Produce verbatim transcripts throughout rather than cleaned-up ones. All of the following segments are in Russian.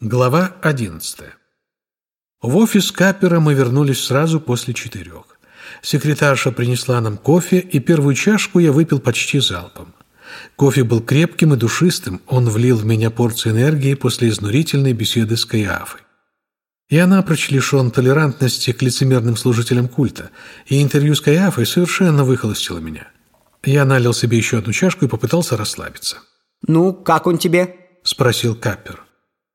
Глава одиннадцатая. В офис Каппера мы вернулись сразу после четырех. Секретарша принесла нам кофе, и первую чашку я выпил почти залпом. Кофе был крепким и душистым, он влил в меня порцию энергии после изнурительной беседы с Каиафой. Я напрочь лишен толерантности к лицемерным служителям культа, и интервью с Каиафой совершенно выхолостило меня. Я налил себе еще одну чашку и попытался расслабиться. «Ну, как он тебе?» – спросил Каппер.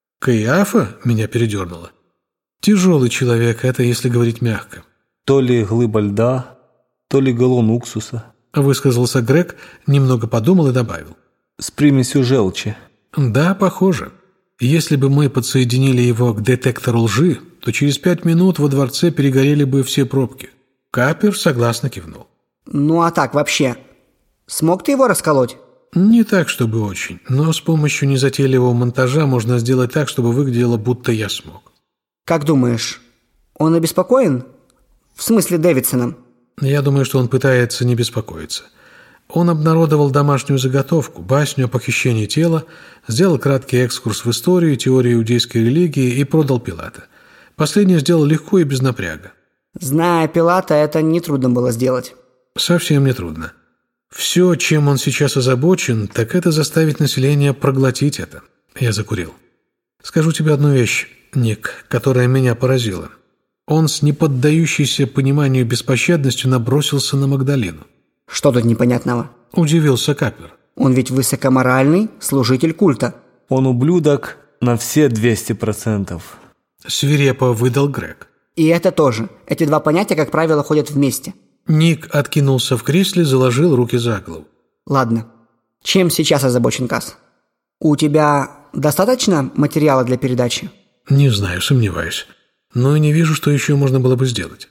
Каиафа меня передернуло. Тяжелый человек, это если говорить мягко. То ли глыба льда, то ли галлон уксуса. Высказался Грег, немного подумал и добавил. С примесью желчи. Да, похоже. Если бы мы подсоединили его к детектору лжи, то через пять минут во дворце перегорели бы все пробки. Каппер согласно кивнул. Ну а так вообще, смог ты его расколоть? Не так, чтобы очень, но с помощью незатейливого монтажа можно сделать так, чтобы выглядело, будто я смог. Как думаешь, он обеспокоен? В смысле Дэвидсоном? Я думаю, что он пытается не беспокоиться. Он обнародовал домашнюю заготовку, басню о похищении тела, сделал краткий экскурс в историю и теорию иудейской религии и продал Пилата. Последнее сделал легко и без напряга. Зная Пилата, это нетрудно было сделать. Совсем нетрудно. Все, чем он сейчас озабочен, так это заставить население проглотить это. Я закурил. Скажу тебе одну вещь, Ник, которая меня поразила. Он с неподдающейся пониманию беспощадностью набросился на Магдалину. Что тут непонятного? Удивился Каппер. Он ведь высокоморальный служитель культа. Он ублюдок на все двести процентов. Свирепо выдал Грег. И это тоже. Эти два понятия, как правило, ходят вместе. Ник откинулся в кресле, заложил руки за голову. Ладно. Чем сейчас озабочен Касс? У тебя достаточно материала для передачи? Не знаю, сомневаюсь. Но и не вижу, что еще можно было бы сделать.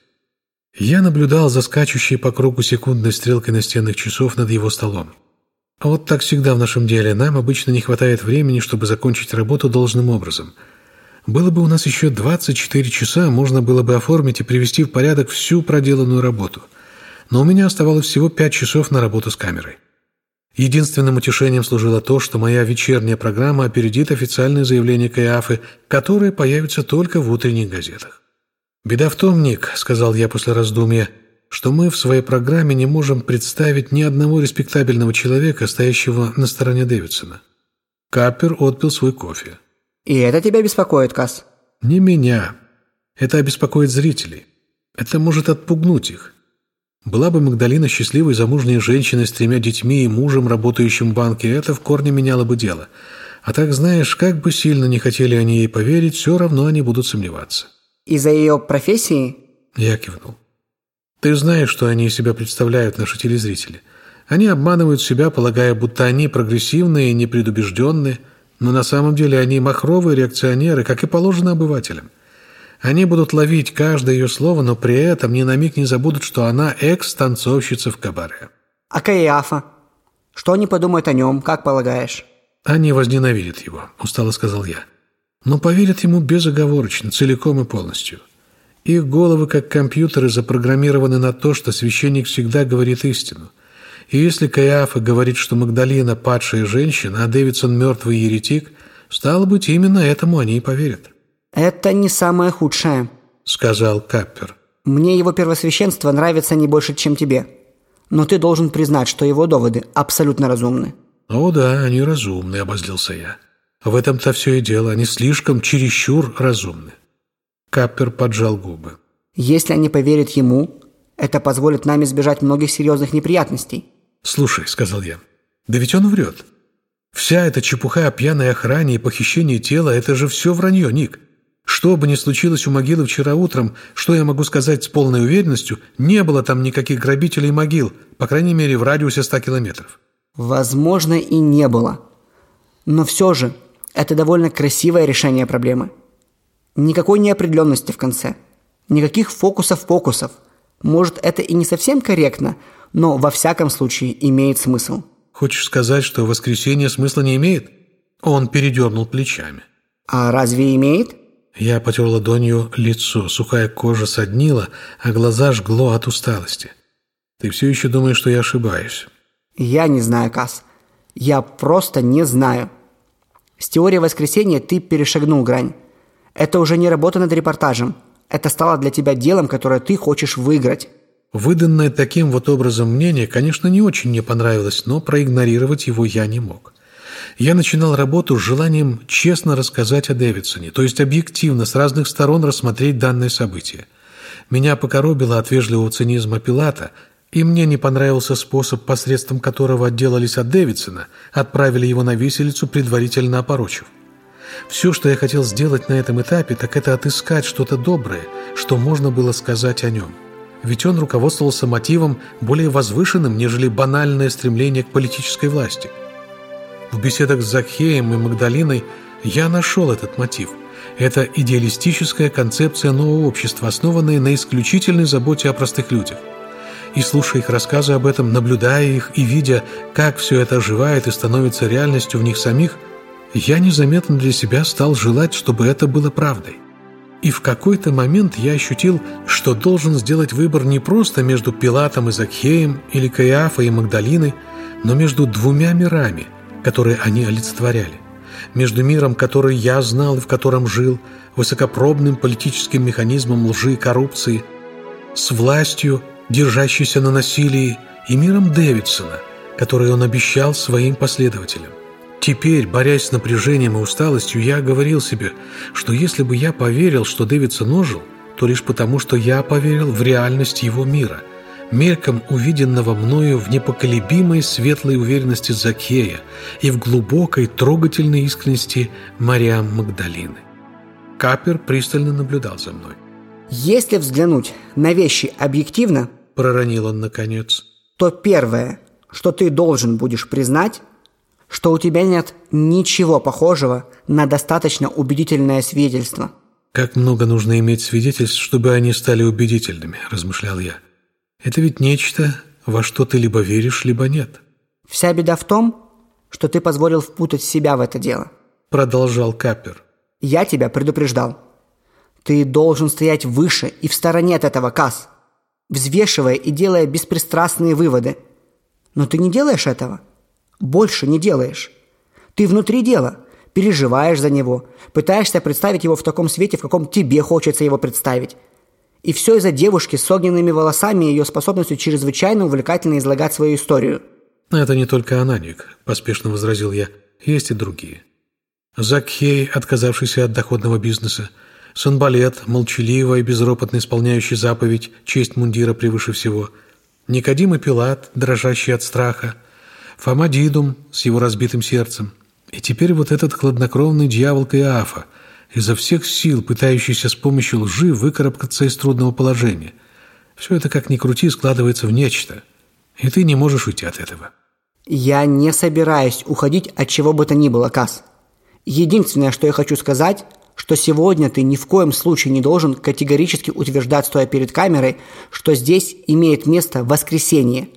Я наблюдал за скачущей по кругу секундной стрелкой настенных часов над его столом. А вот так всегда в нашем деле. Нам обычно не хватает времени, чтобы закончить работу должным образом. Было бы у нас еще двадцать четыре часа, можно было бы оформить и привести в порядок всю проделанную работу. Но у меня оставалось всего пять часов на работу с камерой. Единственным утешением служило то, что моя вечерняя программа опередит официальное заявление Каиафы, которое появится только в утренних газетах. «Беда в том, Ник, — сказал я после раздумья, — что мы в своей программе не можем представить ни одного респектабельного человека, стоящего на стороне Дэвидсона». Каппер отпил свой кофе. И это тебя беспокоит, Касс? Не меня. Это обеспокоит зрителей. Это может отпугнуть их. Была бы Магдалина счастливой замужней женщиной с тремя детьми и мужем, работающим в банке, это в корне меняло бы дело. А так, знаешь, как бы сильно не хотели они ей поверить, все равно они будут сомневаться. Из-за ее профессии? Я кивнул. Ты знаешь, что они из себя представляют, наши телезрители. Они обманывают себя, полагая, будто они прогрессивные и непредубежденные, но на самом деле они махровые реакционеры, как и положено обывателям. Они будут ловить каждое ее слово, но при этом ни на миг не забудут, что она экс-танцовщица в кабаре. А Каиафа? Что они подумают о нем, как полагаешь? Они возненавидят его, устало сказал я. Но поверят ему безоговорочно, целиком и полностью. Их головы, как компьютеры, запрограммированы на то, что священник всегда говорит истину. И если Каиафа говорит, что Магдалина – падшая женщина, а Дэвидсон – мертвый еретик, стало быть, именно этому они и поверят. Это не самое худшее, сказал Каппер. Мне его первосвященство нравится не больше, чем тебе. Но ты должен признать, что его доводы абсолютно разумны. О да, они разумны, обозлился я. В этом-то все и дело, они слишком чересчур разумны. Каппер поджал губы. Если они поверят ему, это позволит нам избежать многих серьезных неприятностей. Слушай, сказал я, да ведь он врет. Вся эта чепуха о пьяной охране и похищении тела – это же все вранье, Ник. Что бы ни случилось у могилы вчера утром, что я могу сказать с полной уверенностью, не было там никаких грабителей могил, по крайней мере, в радиусе ста километров. Возможно, и не было. Но все же, это довольно красивое решение проблемы. Никакой неопределенности в конце. Никаких фокусов-покусов. Может, это и не совсем корректно, но во всяком случае имеет смысл. Хочешь сказать, что воскресенье смысла не имеет? Он передернул плечами. А разве имеет? Я потер ладонью лицо, сухая кожа соднила, а глаза жгло от усталости. Ты все еще думаешь, что я ошибаюсь? Я не знаю, Касс. Я просто не знаю. С теорией воскресения ты перешагнул грань. Это уже не работа над репортажем. Это стало для тебя делом, которое ты хочешь выиграть. Выданное таким вот образом мнение, конечно, не очень мне понравилось, но проигнорировать его я не мог. Я начинал работу с желанием честно рассказать о Дэвидсоне, то есть объективно, с разных сторон рассмотреть данное событие. Меня покоробило от вежливого цинизма Пилата, и мне не понравился способ, посредством которого отделались от Дэвидсона, отправили его на виселицу, предварительно опорочив. Все, что я хотел сделать на этом этапе, так это отыскать что-то доброе, что можно было сказать о нем. Ведь он руководствовался мотивом более возвышенным, нежели банальное стремление к политической власти. В беседах с Закхеем и Магдалиной я нашел этот мотив. Это идеалистическая концепция нового общества, основанная на исключительной заботе о простых людях. И слушая их рассказы об этом, наблюдая их и видя, как все это оживает и становится реальностью в них самих, я незаметно для себя стал желать, чтобы это было правдой. И в какой-то момент я ощутил, что должен сделать выбор не просто между Пилатом и Закхеем или Каиафой и Магдалиной, но между двумя мирами, которые они олицетворяли. Между миром, который я знал и в котором жил, высокопробным политическим механизмом лжи и коррупции, с властью, держащейся на насилии, и миром Дэвидсона, который он обещал своим последователям. Теперь, борясь с напряжением и усталостью, я говорил себе, что если бы я поверил, что Дэвидсон ожил, то лишь потому, что я поверил в реальность его мира, мельком увиденного мною в непоколебимой светлой уверенности Закхея и в глубокой трогательной искренности Мариам Магдалины. Капер пристально наблюдал за мной. Если взглянуть на вещи объективно, проронил он наконец, то первое, что ты должен будешь признать, что у тебя нет ничего похожего на достаточно убедительное свидетельство. «Как много нужно иметь свидетельств, чтобы они стали убедительными», – размышлял я. «Это ведь нечто, во что ты либо веришь, либо нет». «Вся беда в том, что ты позволил впутать себя в это дело», – продолжал Капер. «Я тебя предупреждал. Ты должен стоять выше и в стороне от этого, Кас, взвешивая и делая беспристрастные выводы. Но ты не делаешь этого. Больше не делаешь. Ты внутри дела, переживаешь за него, пытаешься представить его в таком свете, в каком тебе хочется его представить. И все из-за девушки с огненными волосами и ее способностью чрезвычайно увлекательно излагать свою историю». «Это не только она, Ник», – поспешно возразил я. «Есть и другие. Закхей, отказавшийся от доходного бизнеса, Санбалет, молчаливо и безропотно исполняющий заповедь, честь мундира превыше всего, Никодим и Пилат, дрожащий от страха, Фома Дидум с его разбитым сердцем, и теперь вот этот хладнокровный дьявол Каиафа, изо всех сил пытающийся с помощью лжи выкарабкаться из трудного положения. Все это, как ни крути, складывается в нечто, и ты не можешь уйти от этого». «Я не собираюсь уходить от чего бы то ни было, Кас. Единственное, что я хочу сказать, что сегодня ты ни в коем случае не должен категорически утверждать, стоя перед камерой, что здесь имеет место воскресение.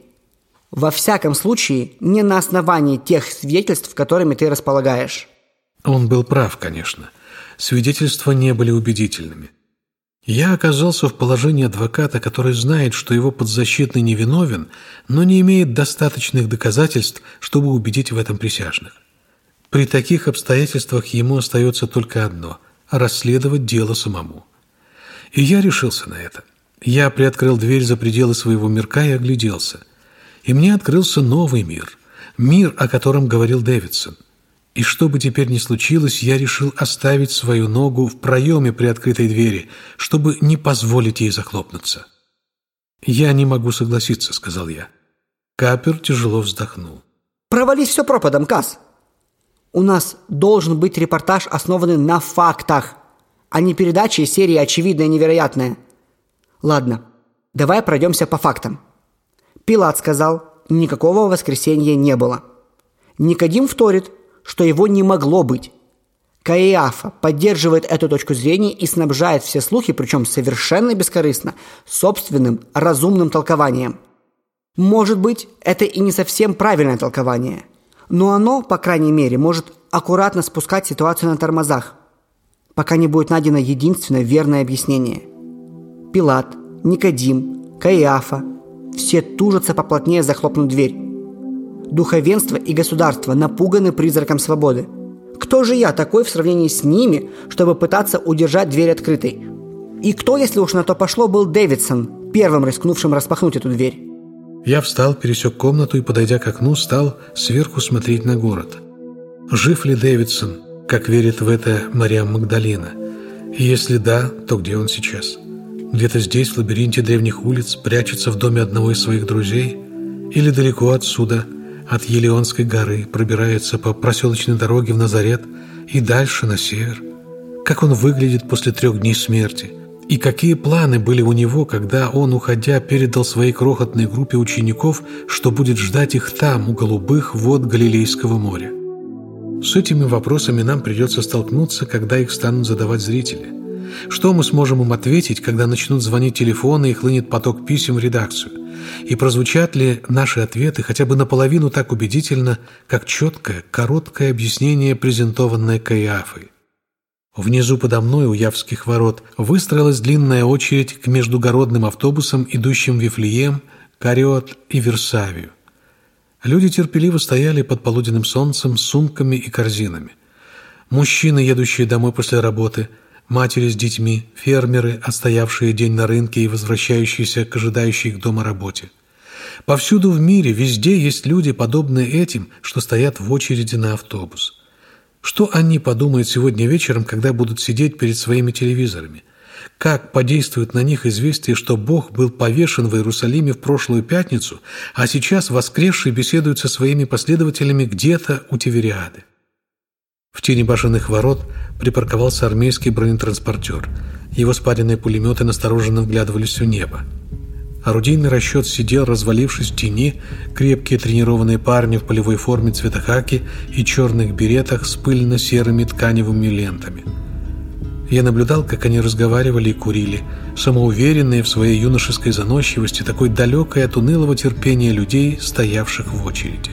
Во всяком случае, не на основании тех свидетельств, которыми ты располагаешь». Он был прав, конечно. Свидетельства не были убедительными. Я оказался в положении адвоката, который знает, что его подзащитный невиновен, но не имеет достаточных доказательств, чтобы убедить в этом присяжных. При таких обстоятельствах ему остается только одно – расследовать дело самому. И я решился на это. Я приоткрыл дверь за пределы своего мирка и огляделся. И мне открылся новый мир, мир, о котором говорил Дэвидсон. И что бы теперь ни случилось, я решил оставить свою ногу в проеме приоткрытой двери, чтобы не позволить ей захлопнуться. «Я не могу согласиться», — сказал я. Капер тяжело вздохнул. «Провались все пропадом, Кас. У нас должен быть репортаж, основанный на фактах, а не передача из серии «Очевидное и невероятное». Ладно, давай пройдемся по фактам. Пилат сказал, никакого воскресения не было. Никодим вторит, что его не могло быть. Каиафа поддерживает эту точку зрения и снабжает все слухи, причем совершенно бескорыстно, собственным разумным толкованием. Может быть, это и не совсем правильное толкование, но оно, по крайней мере, может аккуратно спускать ситуацию на тормозах, пока не будет найдено единственное верное объяснение. Пилат, Никодим, Каиафа – все тужатся поплотнее захлопнуть дверь. Духовенство и государство напуганы призраком свободы. Кто же я такой в сравнении с ними, чтобы пытаться удержать дверь открытой? И кто, если уж на то пошло, был Дэвидсон, первым рискнувшим распахнуть эту дверь? Я встал, пересек комнату и, подойдя к окну, стал сверху смотреть на город. Жив ли Дэвидсон, как верит в это Мариам Магдалина? И если да, то где он сейчас? Где-то здесь, в лабиринте древних улиц, прячется в доме одного из своих друзей? Или далеко отсюда, от Елеонской горы, пробирается по проселочной дороге в Назарет и дальше на север? Как он выглядит после трех дней смерти? И какие планы были у него, когда он, уходя, передал своей крохотной группе учеников, что будет ждать их там, у голубых вод Галилейского моря? С этими вопросами нам придется столкнуться, когда их станут задавать зрители. Что мы сможем им ответить, когда начнут звонить телефоны и хлынет поток писем в редакцию? И прозвучат ли наши ответы хотя бы наполовину так убедительно, как четкое, короткое объяснение, презентованное Каиафой? Внизу подо мной, у Явских ворот, выстроилась длинная очередь к междугородным автобусам, идущим в Вифлеем, Кариот и Версавию. Люди терпеливо стояли под полуденным солнцем с сумками и корзинами. Мужчины, едущие домой после работы, матери с детьми, фермеры, отстоявшие день на рынке и возвращающиеся к ожидающей их дома работе. Повсюду в мире, везде есть люди, подобные этим, что стоят в очереди на автобус. Что они подумают сегодня вечером, когда будут сидеть перед своими телевизорами? Как подействует на них известие, что Бог был повешен в Иерусалиме в прошлую пятницу, а сейчас воскресший беседует со своими последователями где-то у Тивериады? В тени башенных ворот припарковался армейский бронетранспортер. Его спаренные пулеметы настороженно вглядывались в небо. Орудийный расчет сидел, развалившись в тени, крепкие тренированные парни в полевой форме цвета хаки и черных беретах с пыльно-серыми тканевыми лентами. Я наблюдал, как они разговаривали и курили, самоуверенные в своей юношеской заносчивости, такой далекой от унылого терпения людей, стоявших в очереди.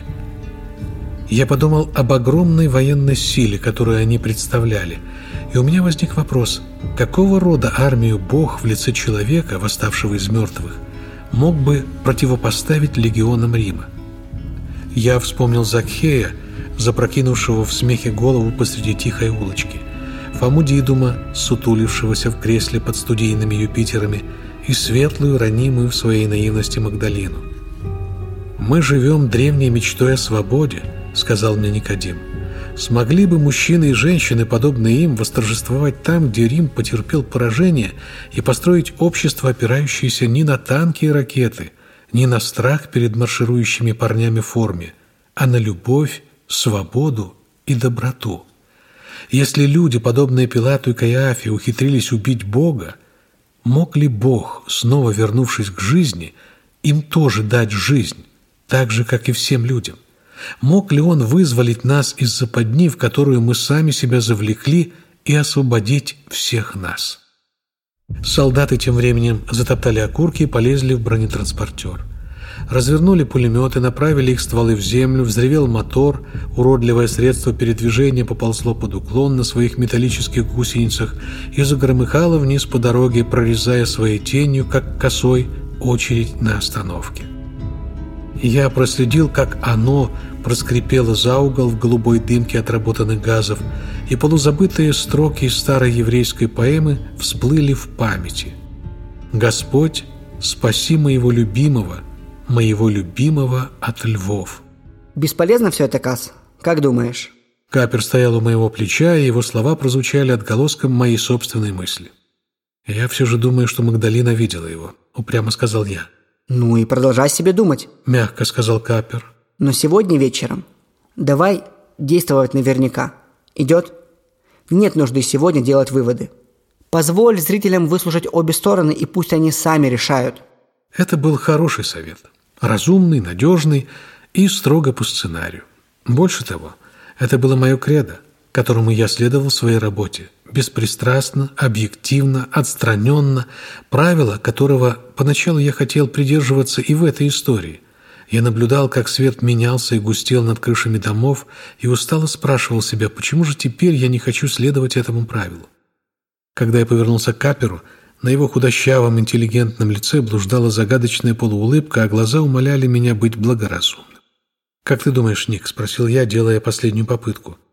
Я подумал об огромной военной силе, которую они представляли, и у меня возник вопрос, какого рода армию Бог в лице человека, восставшего из мертвых, мог бы противопоставить легионам Рима? Я вспомнил Закхея, запрокинувшего в смехе голову посреди тихой улочки, Фому Дидума, сутулившегося в кресле под студийными Юпитерами, и светлую, ранимую в своей наивности Магдалину. «Мы живем древней мечтой о свободе», — сказал мне Никодим. «Смогли бы мужчины и женщины, подобные им, восторжествовать там, где Рим потерпел поражение, и построить общество, опирающееся не на танки и ракеты, не на страх перед марширующими парнями в форме, а на любовь, свободу и доброту? Если люди, подобные Пилату и Каиафе, ухитрились убить Бога, мог ли Бог, снова вернувшись к жизни, им тоже дать жизнь, так же, как и всем людям? Мог ли Он вызволить нас из западни, в которую мы сами себя завлекли, и освободить всех нас?» Солдаты тем временем затоптали окурки и полезли в бронетранспортер. Развернули пулеметы, направили их стволы в землю, взревел мотор, уродливое средство передвижения поползло под уклон на своих металлических гусеницах и загромыхало вниз по дороге, прорезая своей тенью, как косой, очередь на остановке. Я проследил, как оно проскрипело за угол в голубой дымке отработанных газов, и полузабытые строки из старой еврейской поэмы всплыли в памяти. «Господь, спаси моего любимого, моего любимого от львов». Бесполезно все это, Кас? Как думаешь? Капер стоял у моего плеча, и его слова прозвучали отголоском моей собственной мысли. «Я все же думаю, что Магдалина видела его», — упрямо сказал я. «Ну и продолжай себе думать», — мягко сказал Капер. «Но сегодня вечером давай действовать наверняка. Идет? Нет нужды сегодня делать выводы. Позволь зрителям выслушать обе стороны, и пусть они сами решают». Это был хороший совет. Разумный, надежный и строго по сценарию. Больше того, это было мое кредо, которому я следовал в своей работе. Беспристрастно, объективно, отстраненно, правило, которого поначалу я хотел придерживаться и в этой истории. Я наблюдал, как свет менялся и густел над крышами домов, и устало спрашивал себя, почему же теперь я не хочу следовать этому правилу. Когда я повернулся к Каперу, на его худощавом, интеллигентном лице блуждала загадочная полуулыбка, а глаза умоляли меня быть благоразумным. «Как ты думаешь, Ник?» – спросил я, делая последнюю попытку.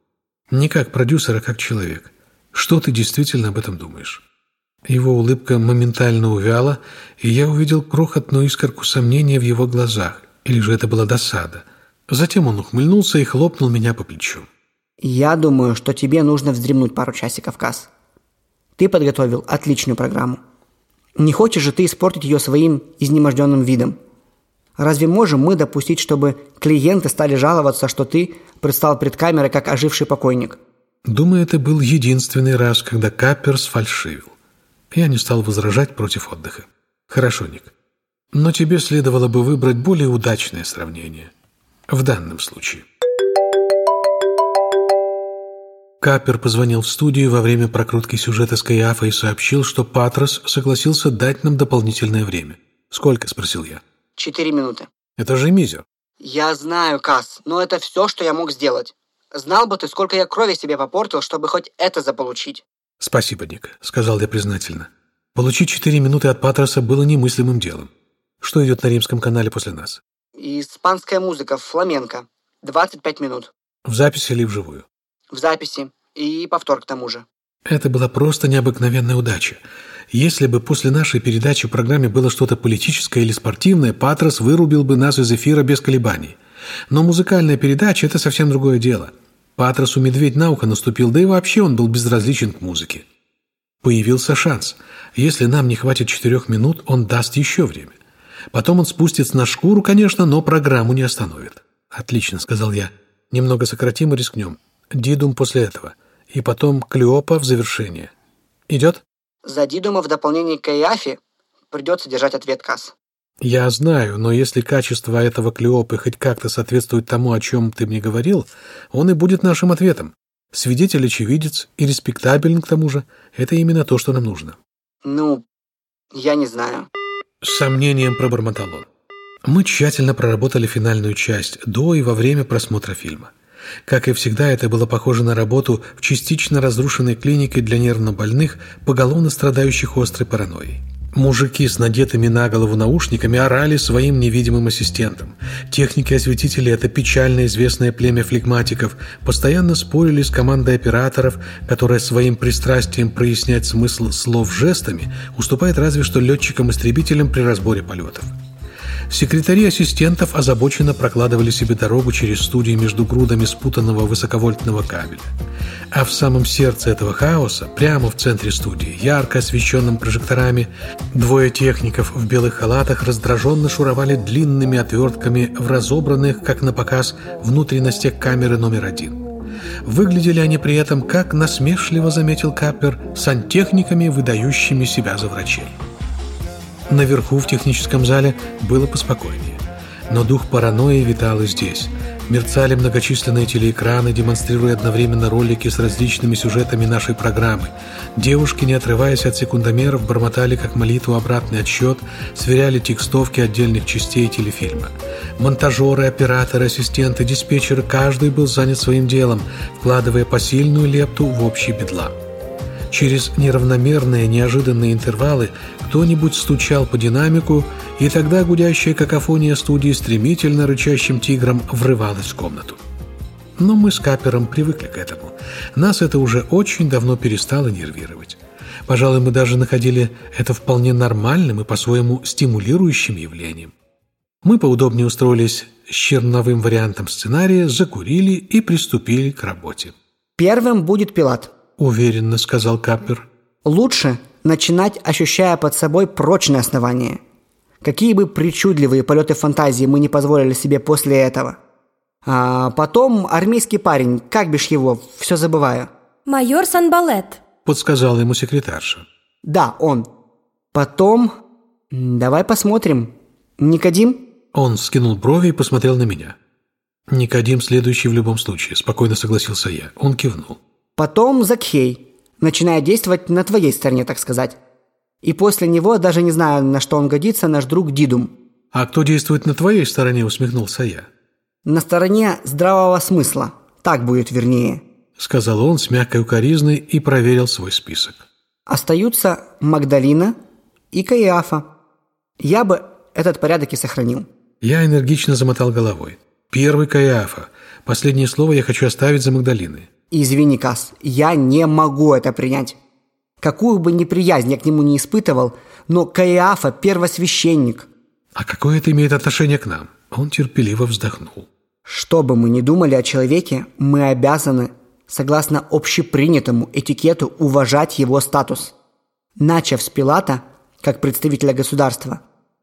Не как продюсер, а как человек. Что ты действительно об этом думаешь?» Его улыбка моментально увяла, и я увидел крохотную искорку сомнения в его глазах. Или же это была досада. Затем он ухмыльнулся и хлопнул меня по плечу. «Я думаю, что тебе нужно вздремнуть пару часиков, Кас. Ты подготовил отличную программу. Не хочешь же ты испортить ее своим изнеможденным видом? Разве можем мы допустить, чтобы клиенты стали жаловаться, что ты предстал пред камерой как оживший покойник?» Думаю, это был единственный раз, когда Каппер сфальшивил. Я не стал возражать против отдыха. «Хорошо, Ник. Но тебе следовало бы выбрать более удачное сравнение. В данном случае». Каппер позвонил в студию во время прокрутки сюжета с Каиафой и сообщил, что Патрос согласился дать нам дополнительное время. «Сколько?» – спросил я. «Четыре минуты». «Это же мизер». «Я знаю, Кас, но это все, что я мог сделать. Знал бы ты, сколько я крови себе попортил, чтобы хоть это заполучить». «Спасибо, Ник», – сказал я признательно. Получить четыре минуты от Патроса было немыслимым делом. Что идет на римском канале после нас? Испанская музыка, фламенко. двадцать пять минут. В записи или вживую? В записи. И повтор к тому же. Это была просто необыкновенная удача. Если бы после нашей передачи в программе было что-то политическое или спортивное, Патрос вырубил бы нас из эфира без колебаний. Но музыкальная передача – это совсем другое дело. Патросу медведь на ухо наступил, да и вообще он был безразличен к музыке. Появился шанс. Если нам не хватит четырех минут, он даст еще время. Потом он спустится на шкуру, конечно, но программу не остановит. «Отлично», — сказал я. «Немного сократим и рискнем. Дидум после этого. И потом Клеопа в завершение. Идет?» За Дидума в дополнение к Каиафе придется держать ответ, Кас. «Я знаю, но если качество этого Клеопы хоть как-то соответствует тому, о чем ты мне говорил, он и будет нашим ответом. Свидетель-очевидец и респектабелен к тому же. Это именно то, что нам нужно». «Ну, я не знаю». С сомнением пробормотал он. Мы тщательно проработали финальную часть до и во время просмотра фильма. Как и всегда, это было похоже на работу в частично разрушенной клинике для нервнобольных, поголовно страдающих острой паранойей. Мужики с надетыми на голову наушниками орали своим невидимым ассистентам. Техники-осветители, это печально известное племя флегматиков, постоянно спорили с командой операторов, которая своим пристрастием прояснять смысл слов жестами уступает разве что летчикам-истребителям при разборе полетов. Секретари ассистентов озабоченно прокладывали себе дорогу через студию между грудами спутанного высоковольтного кабеля. А в самом сердце этого хаоса, прямо в центре студии, ярко освещенным прожекторами, двое техников в белых халатах раздраженно шуровали длинными отвертками в разобранных, как на показ, внутренностях камеры номер один. Выглядели они при этом, как насмешливо заметил Каппер, сантехниками, выдающими себя за врачей. Наверху в техническом зале было поспокойнее. Но дух паранойи витал и здесь. Мерцали многочисленные телеэкраны, демонстрируя одновременно ролики с различными сюжетами нашей программы. Девушки, не отрываясь от секундомеров, бормотали как молитву обратный отсчет, сверяли текстовки отдельных частей телефильма. Монтажеры, операторы, ассистенты, диспетчеры – каждый был занят своим делом, вкладывая посильную лепту в общий бедлам. Через неравномерные, неожиданные интервалы кто-нибудь стучал по динамику, и тогда гудящая какофония студии стремительно рычащим тигром врывалась в комнату. Но мы с Каппером привыкли к этому. Нас это уже очень давно перестало нервировать. Пожалуй, мы даже находили это вполне нормальным и по-своему стимулирующим явлением. Мы поудобнее устроились с черновым вариантом сценария, закурили и приступили к работе. «Первым будет Пилат», — уверенно сказал Каппер. «Лучше начинать, ощущая под собой прочное основание. Какие бы причудливые полеты фантазии мы не позволили себе после этого. А потом армейский парень, как бишь его, все забываю». «Майор Санбалет», — подсказала ему секретарша. «Да, он. Потом... Давай посмотрим. Никодим?» Он скинул брови и посмотрел на меня. «Никодим следующий в любом случае», — спокойно согласился я. Он кивнул. «Потом Закхей, начиная действовать на твоей стороне, так сказать. И после него, даже не знаю, на что он годится, наш друг Дидум». «А кто действует на твоей стороне?» — усмехнулся я. «На стороне здравого смысла. Так будет вернее», — сказал он с мягкой укоризной и проверил свой список. «Остаются Магдалина и Каиафа. Я бы этот порядок и сохранил». Я энергично замотал головой. «Первый Каиафа. Последнее слово я хочу оставить за Магдалиной». Извини, Кас, я не могу это принять. Какую бы неприязнь я к нему не испытывал, но Каиафа – первосвященник. А какое это имеет отношение к нам? Он терпеливо вздохнул. Что бы мы ни думали о человеке, мы обязаны, согласно общепринятому этикету, уважать его статус. Начав с Пилата, как представителя государства,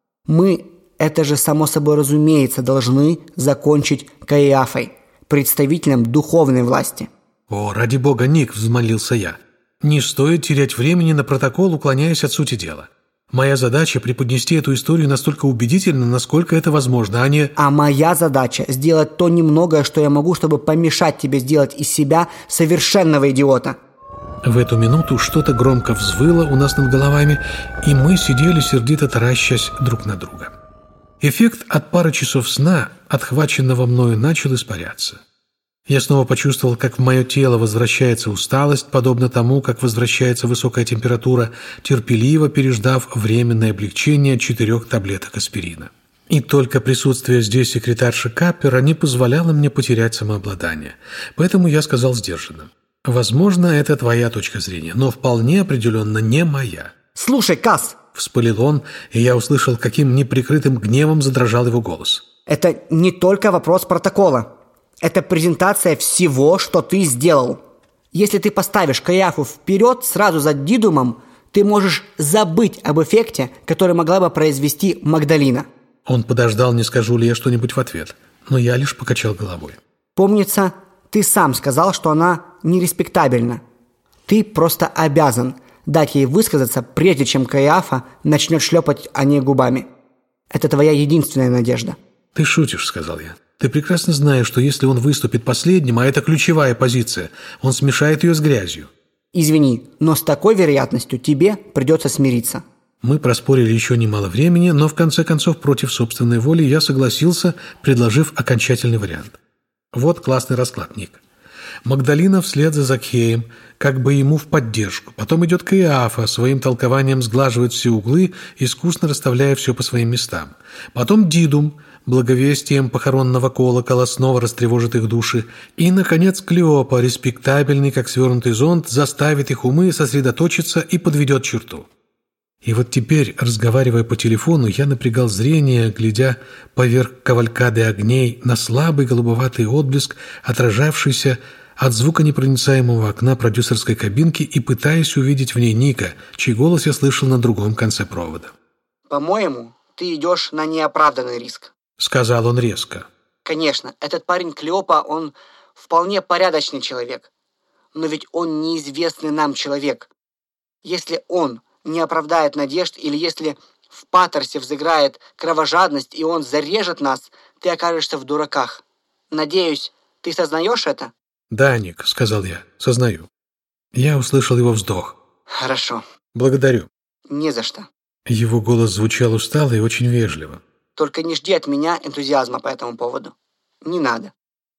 мы, это же само собой разумеется, должны закончить Каиафой, представителем духовной власти. «О, ради бога, Ник!» – взмолился я. «Не стоит терять времени на протокол, уклоняясь от сути дела. Моя задача – преподнести эту историю настолько убедительно, насколько это возможно, а не…» А моя задача – сделать то немногое, что я могу, чтобы помешать тебе сделать из себя совершенного идиота. В эту минуту что-то громко взвыло у нас над головами, и мы сидели сердито таращась друг на друга. Эффект от пары часов сна, отхваченного мною, начал испаряться. Я снова почувствовал, как в мое тело возвращается усталость, подобно тому, как возвращается высокая температура, терпеливо переждав временное облегчение четырех таблеток аспирина. И только присутствие здесь секретарши Каппера не позволяло мне потерять самообладание. Поэтому я сказал сдержанно: «Возможно, это твоя точка зрения, но вполне определенно не моя». «Слушай, Кас!» – вспылил он, и я услышал, каким неприкрытым гневом задрожал его голос. «Это не только вопрос протокола. Это презентация всего, что ты сделал. Если ты поставишь Каиафу вперед сразу за Дидумом, ты можешь забыть об эффекте, который могла бы произвести Магдалина». Он подождал, не скажу ли я что-нибудь в ответ, но я лишь покачал головой. «Помнится, ты сам сказал, что она нереспектабельна. Ты просто обязан дать ей высказаться, прежде чем Каиафа начнет шлепать о ней губами. Это твоя единственная надежда». «Ты шутишь», — сказал я. «Ты прекрасно знаешь, что если он выступит последним, а это ключевая позиция, он смешает ее с грязью». «Извини, но с такой вероятностью тебе придется смириться». Мы проспорили еще немало времени, но в конце концов против собственной воли я согласился, предложив окончательный вариант. Вот классный расклад, Ник. Магдалина вслед за Закхеем, как бы ему в поддержку. Потом идет Каиафа, своим толкованием сглаживает все углы, искусно расставляя все по своим местам. Потом Дидум, благовестием похоронного колокола, снова растревожит их души. И, наконец, Клеопа, респектабельный, как свернутый зонт, заставит их умы сосредоточиться и подведет черту. И вот теперь, разговаривая по телефону, я напрягал зрение, глядя поверх кавалькады огней на слабый голубоватый отблеск, отражавшийся от звуконепроницаемого окна продюсерской кабинки, и пытаясь увидеть в ней Ника, чей голос я слышал на другом конце провода. «По-моему, ты идешь на неоправданный риск», — сказал он резко. «Конечно, этот парень Клеопа, он вполне порядочный человек. Но ведь он неизвестный нам человек. Если он не оправдает надежд, или если в паторсе взыграет кровожадность, и он зарежет нас, ты окажешься в дураках. Надеюсь, ты сознаешь это?» «Да, Ник», — сказал я, — «сознаю». Я услышал его вздох. «Хорошо». «Благодарю». «Не за что». Его голос звучал устало и очень вежливо. «Только не жди от меня энтузиазма по этому поводу. Не надо.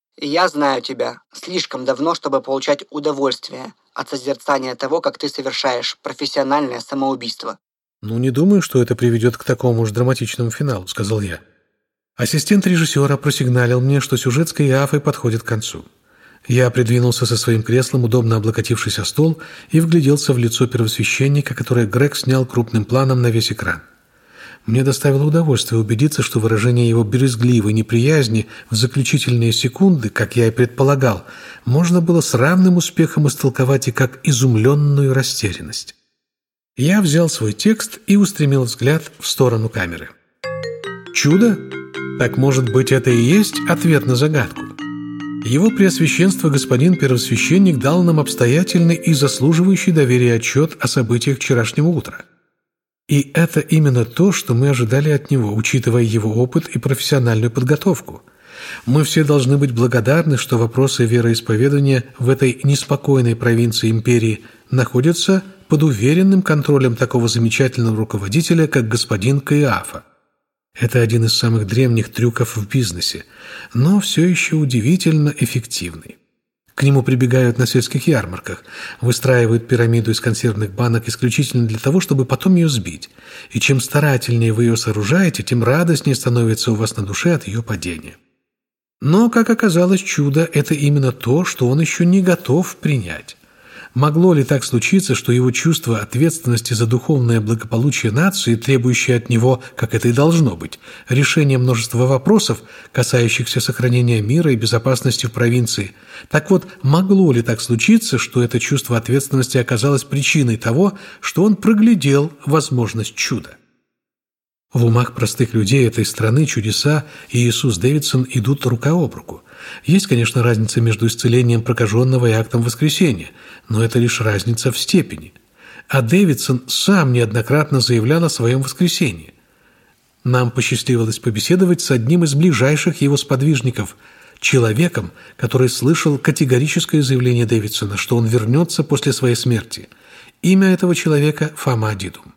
Я знаю тебя слишком давно, чтобы получать удовольствие от созерцания того, как ты совершаешь профессиональное самоубийство». «Ну, не думаю, что это приведет к такому уж драматичному финалу», — сказал я. Ассистент режиссера просигналил мне, что сюжет с Каиафой подходит к концу. Я придвинулся со своим креслом, удобно облокотившись о стол, и вгляделся в лицо первосвященника, которое Грег снял крупным планом на весь экран. Мне доставило удовольствие убедиться, что выражение его брезгливой неприязни в заключительные секунды, как я и предполагал, можно было с равным успехом истолковать и как изумленную растерянность. Я взял свой текст и устремил взгляд в сторону камеры. Чудо? Так, может быть, это и есть ответ на загадку? Его Преосвященство господин первосвященник дал нам обстоятельный и заслуживающий доверия отчет о событиях вчерашнего утра. И это именно то, что мы ожидали от него, учитывая его опыт и профессиональную подготовку. Мы все должны быть благодарны, что вопросы вероисповедания в этой неспокойной провинции империи находятся под уверенным контролем такого замечательного руководителя, как господин Каиафа. Это один из самых древних трюков в бизнесе, но все еще удивительно эффективный. К нему прибегают на сельских ярмарках, выстраивают пирамиду из консервных банок исключительно для того, чтобы потом ее сбить. И чем старательнее вы ее сооружаете, тем радостнее становится у вас на душе от ее падения. Но, как оказалось, чудо – это именно то, что он еще не готов принять. Могло ли так случиться, что его чувство ответственности за духовное благополучие нации, требующее от него, как это и должно быть, решения множества вопросов, касающихся сохранения мира и безопасности в провинции, так вот, могло ли так случиться, что это чувство ответственности оказалось причиной того, что он проглядел возможность чуда? В умах простых людей этой страны чудеса и Иисус Дэвидсон идут рука об руку. Есть, конечно, разница между исцелением прокаженного и актом воскресения, но это лишь разница в степени. А Дэвидсон сам неоднократно заявлял о своем воскресении. Нам посчастливилось побеседовать с одним из ближайших его сподвижников, человеком, который слышал категорическое заявление Дэвидсона, что он вернется после своей смерти. Имя этого человека – Фома Дидум.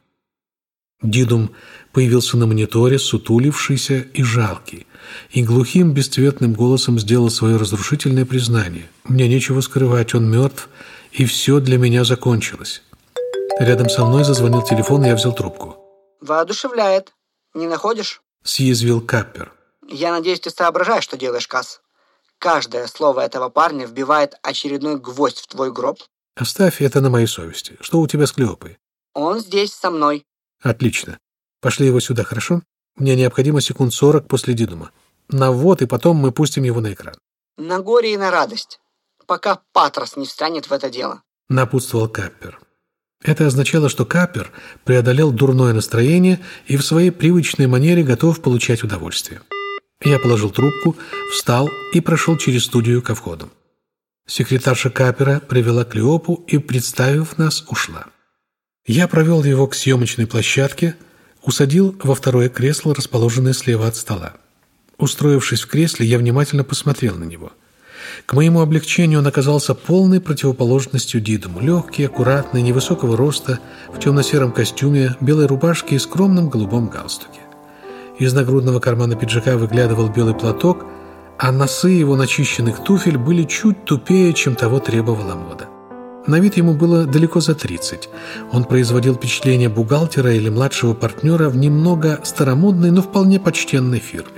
Дидум появился на мониторе, сутулившийся и жалкий, и глухим бесцветным голосом сделал свое разрушительное признание. «Мне нечего скрывать, он мертв, и все для меня закончилось». Рядом со мной зазвонил телефон, и я взял трубку. Воодушевляет. Не находишь? Съязвил Каппер. Я надеюсь, ты соображаешь, что делаешь, Касс. Каждое слово этого парня вбивает очередной гвоздь в твой гроб. Оставь это на моей совести. Что у тебя с Клеопой? Он здесь со мной. Отлично. Пошли его сюда, хорошо? Мне необходимо секунд сорок после Дидума. На ввод, и потом мы пустим его на экран. На горе и на радость. Пока Патрос не встанет в это дело. Напутствовал Каппер. Это означало, что Каппер преодолел дурное настроение и в своей привычной манере готов получать удовольствие. Я положил трубку, встал и прошел через студию ко входу. Секретарша Каппера привела Клеопу и, представив нас, ушла. Я провел его к съемочной площадке, усадил во второе кресло, расположенное слева от стола. Устроившись в кресле, я внимательно посмотрел на него. К моему облегчению он оказался полной противоположностью Дидуму. Легкий, аккуратный, невысокого роста, в темно-сером костюме, белой рубашке и скромном голубом галстуке. Из нагрудного кармана пиджака выглядывал белый платок, а носы его начищенных туфель были чуть тупее, чем того требовала мода. На вид ему было далеко за тридцать. Он производил впечатление бухгалтера или младшего партнера в немного старомодной, но вполне почтенной фирме.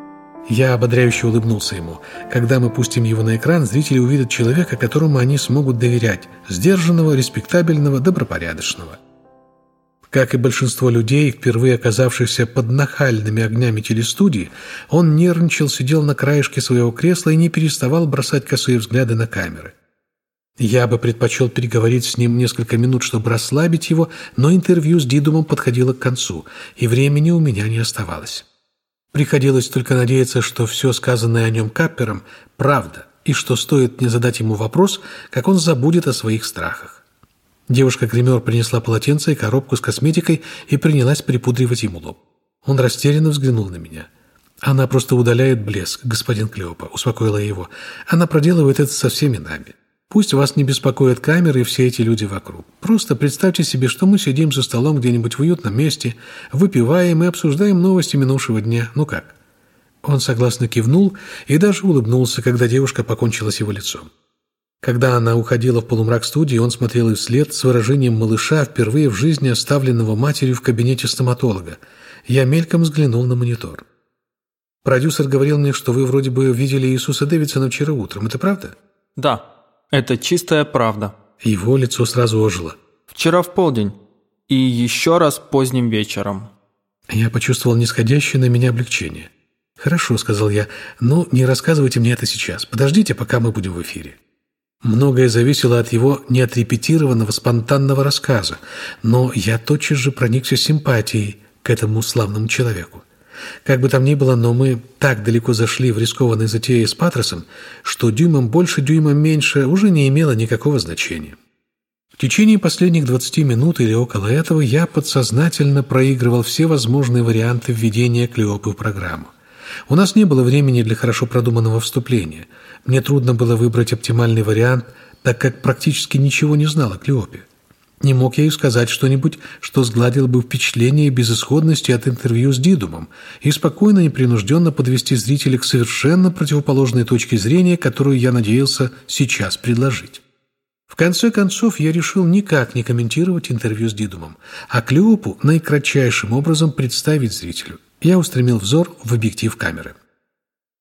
Я ободряюще улыбнулся ему. Когда мы пустим его на экран, зрители увидят человека, которому они смогут доверять, сдержанного, респектабельного, добропорядочного. Как и большинство людей, впервые оказавшихся под нахальными огнями телестудии, он нервничал, сидел на краешке своего кресла и не переставал бросать косые взгляды на камеры. Я бы предпочел переговорить с ним несколько минут, чтобы расслабить его, но интервью с Дидумом подходило к концу, и времени у меня не оставалось. Приходилось только надеяться, что все сказанное о нем Каппером – правда, и что стоит мне задать ему вопрос, как он забудет о своих страхах. Девушка-гример принесла полотенце и коробку с косметикой и принялась припудривать ему лоб. Он растерянно взглянул на меня. «Она просто удаляет блеск, господин Клеопа», – успокоила я его. «Она проделывает это со всеми нами. Пусть вас не беспокоят камеры и все эти люди вокруг. Просто представьте себе, что мы сидим за столом где-нибудь в уютном месте, выпиваем и обсуждаем новости минувшего дня. Ну как?» Он согласно кивнул и даже улыбнулся, когда девушка покончила с его лицом. Когда она уходила в полумрак студии, он смотрел ей вслед с выражением малыша, впервые в жизни оставленного матерью в кабинете стоматолога. Я мельком взглянул на монитор. «Продюсер говорил мне, что вы вроде бы видели Иисуса Дэвидсона вчера утром. Это правда?» «Да. Это чистая правда». Его лицо сразу ожило. «Вчера в полдень. И еще раз поздним вечером». Я почувствовал нисходящее на меня облегчение. «Хорошо», — сказал я, — «но не рассказывайте мне это сейчас. Подождите, пока мы будем в эфире». Многое зависело от его неотрепетированного, спонтанного рассказа, но я тотчас же проникся симпатией к этому славному человеку. Как бы там ни было, но мы так далеко зашли в рискованной затее с Патросом, что дюймом больше, дюймом меньше уже не имело никакого значения. В течение последних двадцати минут или около этого я подсознательно проигрывал все возможные варианты введения Клеопы в программу. У нас не было времени для хорошо продуманного вступления. Мне трудно было выбрать оптимальный вариант, так как практически ничего не знал о Клеопе. Не мог я и сказать что-нибудь, что сгладило бы впечатление безысходности от интервью с Дидумом и спокойно, непринужденно подвести зрителя к совершенно противоположной точке зрения, которую я надеялся сейчас предложить. В конце концов, я решил никак не комментировать интервью с Дидумом, а Клеопу наикратчайшим образом представить зрителю. Я устремил взор в объектив камеры.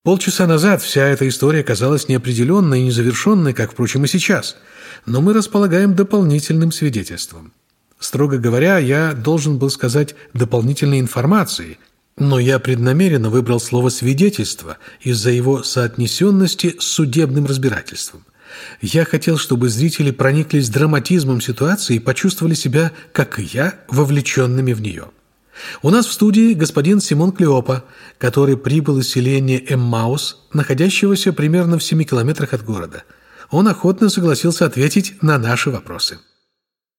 Полчаса назад вся эта история казалась неопределенной и незавершенной, как, впрочем, и сейчас. Но мы располагаем дополнительным свидетельством. Строго говоря, я должен был сказать «дополнительной информацией», но я преднамеренно выбрал слово «свидетельство» из-за его соотнесенности с судебным разбирательством. Я хотел, чтобы зрители прониклись драматизмом ситуации и почувствовали себя, как и я, вовлеченными в нее. У нас в студии господин Симон Клеопа, который прибыл из селения Эммаус, находящегося примерно в семи километрах от города. Он охотно согласился ответить на наши вопросы.